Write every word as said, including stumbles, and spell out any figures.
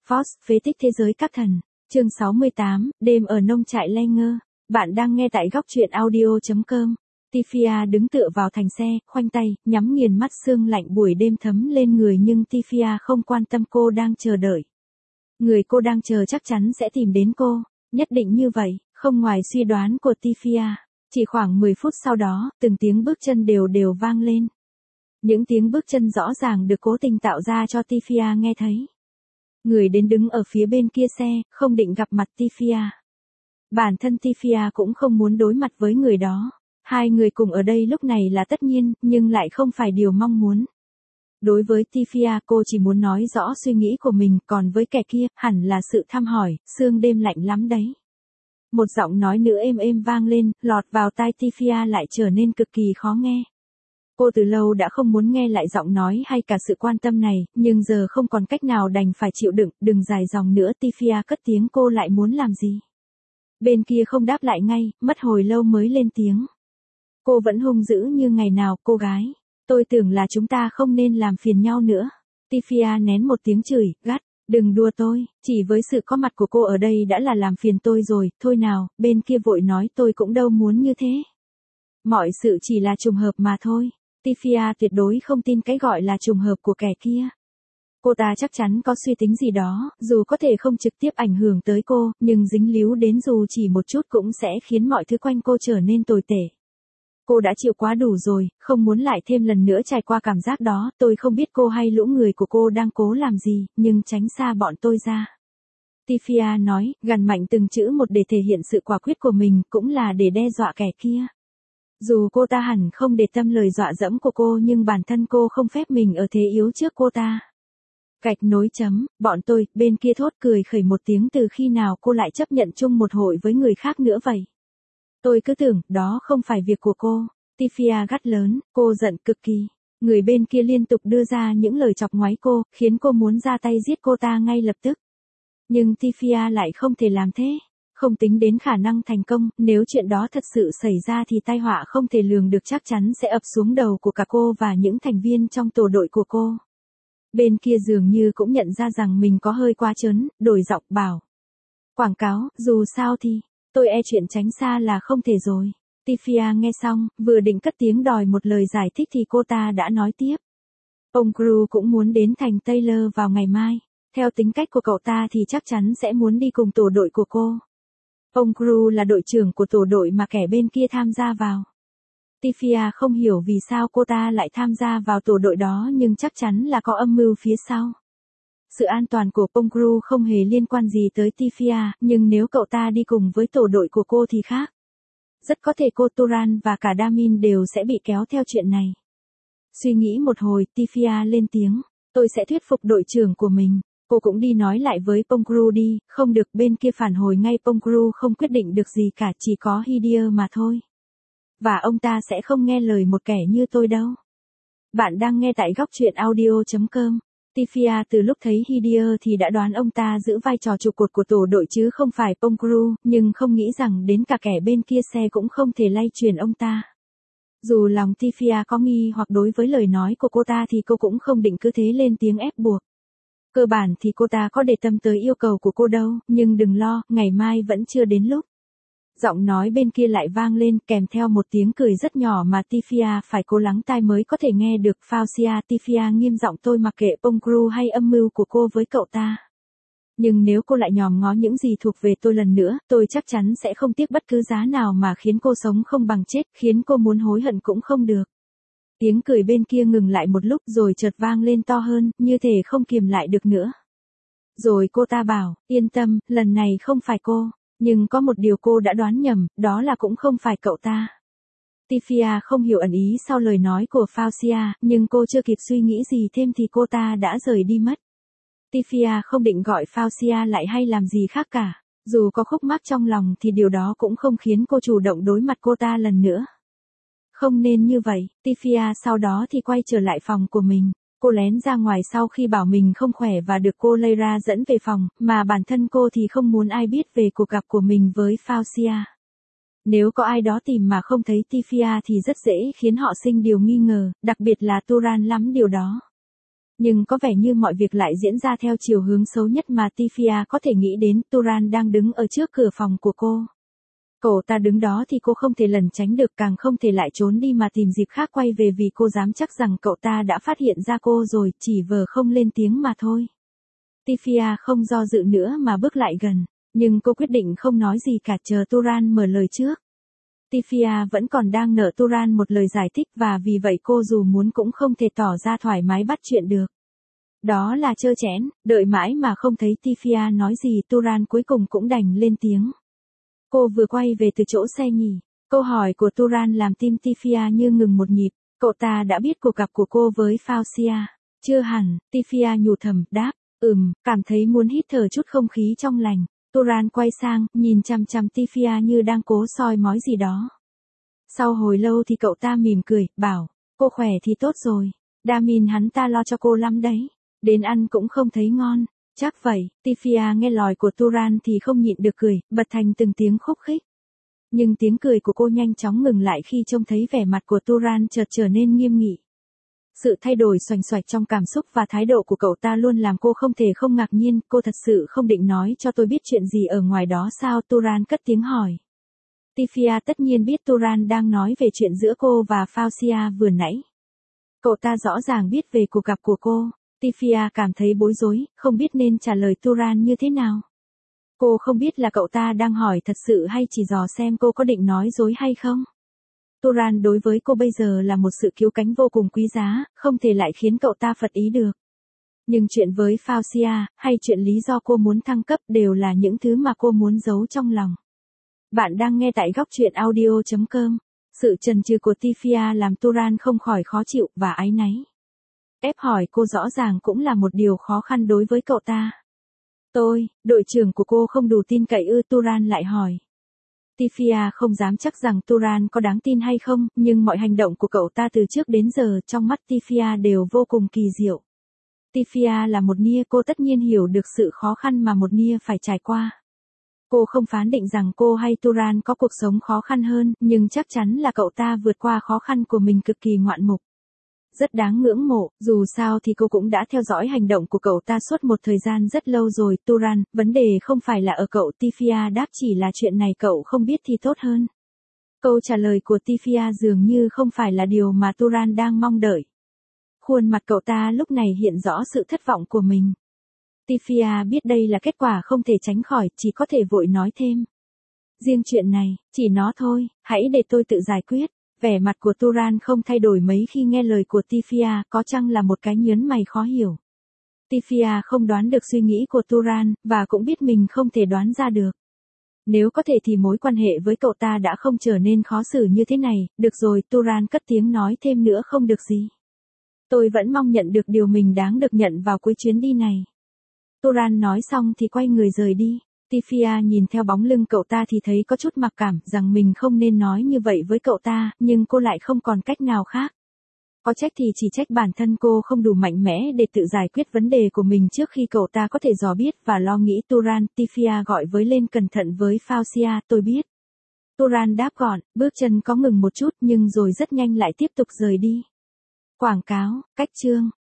Fox, phế tích thế giới các thần. Chương sáu mươi tám, đêm ở nông trại Langer. Bạn đang nghe tại góc truyện audio chấm com. Tifia đứng tựa vào thành xe, khoanh tay, nhắm nghiền mắt, sương lạnh buổi đêm thấm lên người, nhưng Tifia không quan tâm, cô đang chờ đợi. Người cô đang chờ chắc chắn sẽ tìm đến cô, nhất định như vậy, không ngoài suy đoán của Tifia. Chỉ khoảng mười phút sau đó, từng tiếng bước chân đều đều vang lên. Những tiếng bước chân rõ ràng được cố tình tạo ra cho Tifia nghe thấy. Người đến đứng ở phía bên kia xe, không định gặp mặt Tifia. Bản thân Tifia cũng không muốn đối mặt với người đó. Hai người cùng ở đây lúc này là tất nhiên, nhưng lại không phải điều mong muốn. Đối với Tifia, cô chỉ muốn nói rõ suy nghĩ của mình, còn với kẻ kia, hẳn là sự thăm hỏi, sương đêm lạnh lắm đấy. Một giọng nói nữ êm êm vang lên, lọt vào tai Tifia lại trở nên cực kỳ khó nghe. Cô từ lâu đã không muốn nghe lại giọng nói hay cả sự quan tâm này, nhưng giờ không còn cách nào, đành phải chịu đựng, đừng dài dòng nữa. Tifia cất tiếng, cô lại muốn làm gì? Bên kia không đáp lại ngay, mất hồi lâu mới lên tiếng. Cô vẫn hung dữ như ngày nào, cô gái. Tôi tưởng là chúng ta không nên làm phiền nhau nữa. Tifia nén một tiếng chửi, gắt, đừng đùa tôi, chỉ với sự có mặt của cô ở đây đã là làm phiền tôi rồi, thôi nào. Bên kia vội nói, tôi cũng đâu muốn như thế. Mọi sự chỉ là trùng hợp mà thôi. Tifia tuyệt đối không tin cái gọi là trùng hợp của kẻ kia. Cô ta chắc chắn có suy tính gì đó, dù có thể không trực tiếp ảnh hưởng tới cô, nhưng dính líu đến dù chỉ một chút cũng sẽ khiến mọi thứ quanh cô trở nên tồi tệ. Cô đã chịu quá đủ rồi, không muốn lại thêm lần nữa trải qua cảm giác đó. Tôi không biết cô hay lũ người của cô đang cố làm gì, nhưng tránh xa bọn tôi ra. Tifia nói, gằn mạnh từng chữ một để thể hiện sự quả quyết của mình, cũng là để đe dọa kẻ kia. Dù cô ta hẳn không để tâm lời dọa dẫm của cô, nhưng bản thân cô không phép mình ở thế yếu trước cô ta. Gạch nối chấm, bọn tôi, bên kia thốt cười khẩy một tiếng, từ khi nào cô lại chấp nhận chung một hội với người khác nữa vậy? Tôi cứ tưởng, đó không phải việc của cô. Tifia gắt lớn, cô giận cực kỳ. Người bên kia liên tục đưa ra những lời chọc ngoáy cô, khiến cô muốn ra tay giết cô ta ngay lập tức. Nhưng Tifia lại không thể làm thế. Không tính đến khả năng thành công, nếu chuyện đó thật sự xảy ra thì tai họa không thể lường được chắc chắn sẽ ập xuống đầu của cả cô và những thành viên trong tổ đội của cô. Bên kia dường như cũng nhận ra rằng mình có hơi quá trớn, đổi giọng bảo. Quảng cáo, dù sao thì, tôi e chuyện tránh xa là không thể rồi. Tifia nghe xong, vừa định cất tiếng đòi một lời giải thích thì cô ta đã nói tiếp. Ông Crew cũng muốn đến thành Taylor vào ngày mai. Theo tính cách của cậu ta thì chắc chắn sẽ muốn đi cùng tổ đội của cô. Ông Crew là đội trưởng của tổ đội mà kẻ bên kia tham gia vào. Tifia không hiểu vì sao cô ta lại tham gia vào tổ đội đó, nhưng chắc chắn là có âm mưu phía sau. Sự an toàn của ông Crew không hề liên quan gì tới Tifia, nhưng nếu cậu ta đi cùng với tổ đội của cô thì khác. Rất có thể cô Turan và cả Damin đều sẽ bị kéo theo chuyện này. Suy nghĩ một hồi, Tifia lên tiếng, tôi sẽ thuyết phục đội trưởng của mình. Cô cũng đi nói lại với Pongru đi. Không được, bên kia phản hồi ngay, Pongru không quyết định được gì cả, chỉ có Hidia mà thôi. Và ông ta sẽ không nghe lời một kẻ như tôi đâu. Bạn đang nghe tại góc truyện audio chấm com. Tifia từ lúc thấy Hidia thì đã đoán ông ta giữ vai trò trụ cột của tổ đội chứ không phải Pongru, nhưng không nghĩ rằng đến cả kẻ bên kia xe cũng không thể lay chuyển ông ta. Dù lòng Tifia có nghi hoặc đối với lời nói của cô ta thì cô cũng không định cứ thế lên tiếng ép buộc. Cơ bản thì cô ta có để tâm tới yêu cầu của cô đâu, nhưng đừng lo, ngày mai vẫn chưa đến lúc. Giọng nói bên kia lại vang lên, kèm theo một tiếng cười rất nhỏ mà Tifia phải cố lắng tai mới có thể nghe được. Faucia, Tifia nghiêm giọng, tôi mặc kệ Pongru hay âm mưu của cô với cậu ta. Nhưng nếu cô lại nhòm ngó những gì thuộc về tôi lần nữa, tôi chắc chắn sẽ không tiếc bất cứ giá nào mà khiến cô sống không bằng chết, khiến cô muốn hối hận cũng không được. Tiếng cười bên kia ngừng lại một lúc rồi chợt vang lên to hơn, như thể không kiềm lại được nữa. Rồi cô ta bảo, yên tâm, lần này không phải cô, nhưng có một điều cô đã đoán nhầm, đó là cũng không phải cậu ta. Tifia không hiểu ẩn ý sau lời nói của Faucia, nhưng cô chưa kịp suy nghĩ gì thêm thì cô ta đã rời đi mất. Tifia không định gọi Faucia lại hay làm gì khác cả. Dù có khúc mắc trong lòng thì điều đó cũng không khiến cô chủ động đối mặt cô ta lần nữa. Không nên như vậy. Tifia sau đó thì quay trở lại phòng của mình. Cô lén ra ngoài sau khi bảo mình không khỏe và được cô Leira dẫn về phòng, mà bản thân cô thì không muốn ai biết về cuộc gặp của mình với Faucia. Nếu có ai đó tìm mà không thấy Tifia thì rất dễ khiến họ sinh điều nghi ngờ, đặc biệt là Turan lắm điều đó. Nhưng có vẻ như mọi việc lại diễn ra theo chiều hướng xấu nhất mà Tifia có thể nghĩ đến. Turan đang đứng ở trước cửa phòng của cô. Cậu ta đứng đó thì cô không thể lẩn tránh được, càng không thể lại trốn đi mà tìm dịp khác quay về, vì cô dám chắc rằng cậu ta đã phát hiện ra cô rồi, chỉ vờ không lên tiếng mà thôi. Tifia không do dự nữa mà bước lại gần, nhưng cô quyết định không nói gì cả, chờ Turan mở lời trước. Tifia vẫn còn đang nợ Turan một lời giải thích, và vì vậy cô dù muốn cũng không thể tỏ ra thoải mái bắt chuyện được. Đó là trơ trẽn, đợi mãi mà không thấy Tifia nói gì, Turan cuối cùng cũng đành lên tiếng. Cô vừa quay về từ chỗ xe nghỉ, câu hỏi của Turan làm tim Tifia như ngừng một nhịp. Cậu ta đã biết cuộc gặp của cô với Faucia. Chưa hẳn, Tifia nhủ thầm, đáp, ừm, cảm thấy muốn hít thở chút không khí trong lành. Turan quay sang, nhìn chằm chằm Tifia như đang cố soi mói gì đó. Sau hồi lâu thì cậu ta mỉm cười, bảo, cô khỏe thì tốt rồi. Damin hắn ta lo cho cô lắm đấy. Đến ăn cũng không thấy ngon. Chắc vậy. Tifia nghe lời của Turan thì không nhịn được cười, bật thành từng tiếng khúc khích. Nhưng tiếng cười của cô nhanh chóng ngừng lại khi trông thấy vẻ mặt của Turan chợt trở nên nghiêm nghị. Sự thay đổi xoành xoạch trong cảm xúc và thái độ của cậu ta luôn làm cô không thể không ngạc nhiên. Cô thật sự không định nói cho tôi biết chuyện gì ở ngoài đó sao? Turan cất tiếng hỏi. Tifia tất nhiên biết Turan đang nói về chuyện giữa cô và Faucia vừa nãy. Cậu ta rõ ràng biết về cuộc gặp của cô. Tifia cảm thấy bối rối, không biết nên trả lời Turan như thế nào. Cô không biết là cậu ta đang hỏi thật sự hay chỉ dò xem cô có định nói dối hay không. Turan đối với cô bây giờ là một sự cứu cánh vô cùng quý giá, không thể lại khiến cậu ta phật ý được. Nhưng chuyện với Faucia, hay chuyện lý do cô muốn thăng cấp đều là những thứ mà cô muốn giấu trong lòng. Bạn đang nghe tại góc truyện audio chấm com. Sự chần chừ của Tifia làm Turan không khỏi khó chịu và áy náy. Ép hỏi cô rõ ràng cũng là một điều khó khăn đối với cậu ta. Tôi, đội trưởng của cô không đủ tin cậy ư? Turan lại hỏi. Tifia không dám chắc rằng Turan có đáng tin hay không, nhưng mọi hành động của cậu ta từ trước đến giờ trong mắt Tifia đều vô cùng kỳ diệu. Tifia là một nia, cô tất nhiên hiểu được sự khó khăn mà một nia phải trải qua. Cô không phán định rằng cô hay Turan có cuộc sống khó khăn hơn, nhưng chắc chắn là cậu ta vượt qua khó khăn của mình cực kỳ ngoạn mục. Rất đáng ngưỡng mộ, dù sao thì cô cũng đã theo dõi hành động của cậu ta suốt một thời gian rất lâu rồi. Turan, vấn đề không phải là ở cậu. Tifia đáp, chỉ là chuyện này cậu không biết thì tốt hơn. Câu trả lời của Tifia dường như không phải là điều mà Turan đang mong đợi. Khuôn mặt cậu ta lúc này hiện rõ sự thất vọng của mình. Tifia biết đây là kết quả không thể tránh khỏi, chỉ có thể vội nói thêm. Riêng chuyện này, chỉ nó thôi, hãy để tôi tự giải quyết. Vẻ mặt của Turan không thay đổi mấy khi nghe lời của Tifia, có chăng là một cái nhớn mày khó hiểu. Tifia không đoán được suy nghĩ của Turan, và cũng biết mình không thể đoán ra được. Nếu có thể thì mối quan hệ với cậu ta đã không trở nên khó xử như thế này. Được rồi, Turan cất tiếng nói thêm nữa, không được gì. Tôi vẫn mong nhận được điều mình đáng được nhận vào cuối chuyến đi này. Turan nói xong thì quay người rời đi. Tifia nhìn theo bóng lưng cậu ta thì thấy có chút mặc cảm rằng mình không nên nói như vậy với cậu ta, nhưng cô lại không còn cách nào khác. Có trách thì chỉ trách bản thân cô không đủ mạnh mẽ để tự giải quyết vấn đề của mình trước khi cậu ta có thể dò biết và lo nghĩ. Turan, Tifia gọi với lên cẩn thận với Faucia, tôi biết. Turan đáp gọn, bước chân có ngừng một chút nhưng rồi rất nhanh lại tiếp tục rời đi. Quảng cáo, cách chương.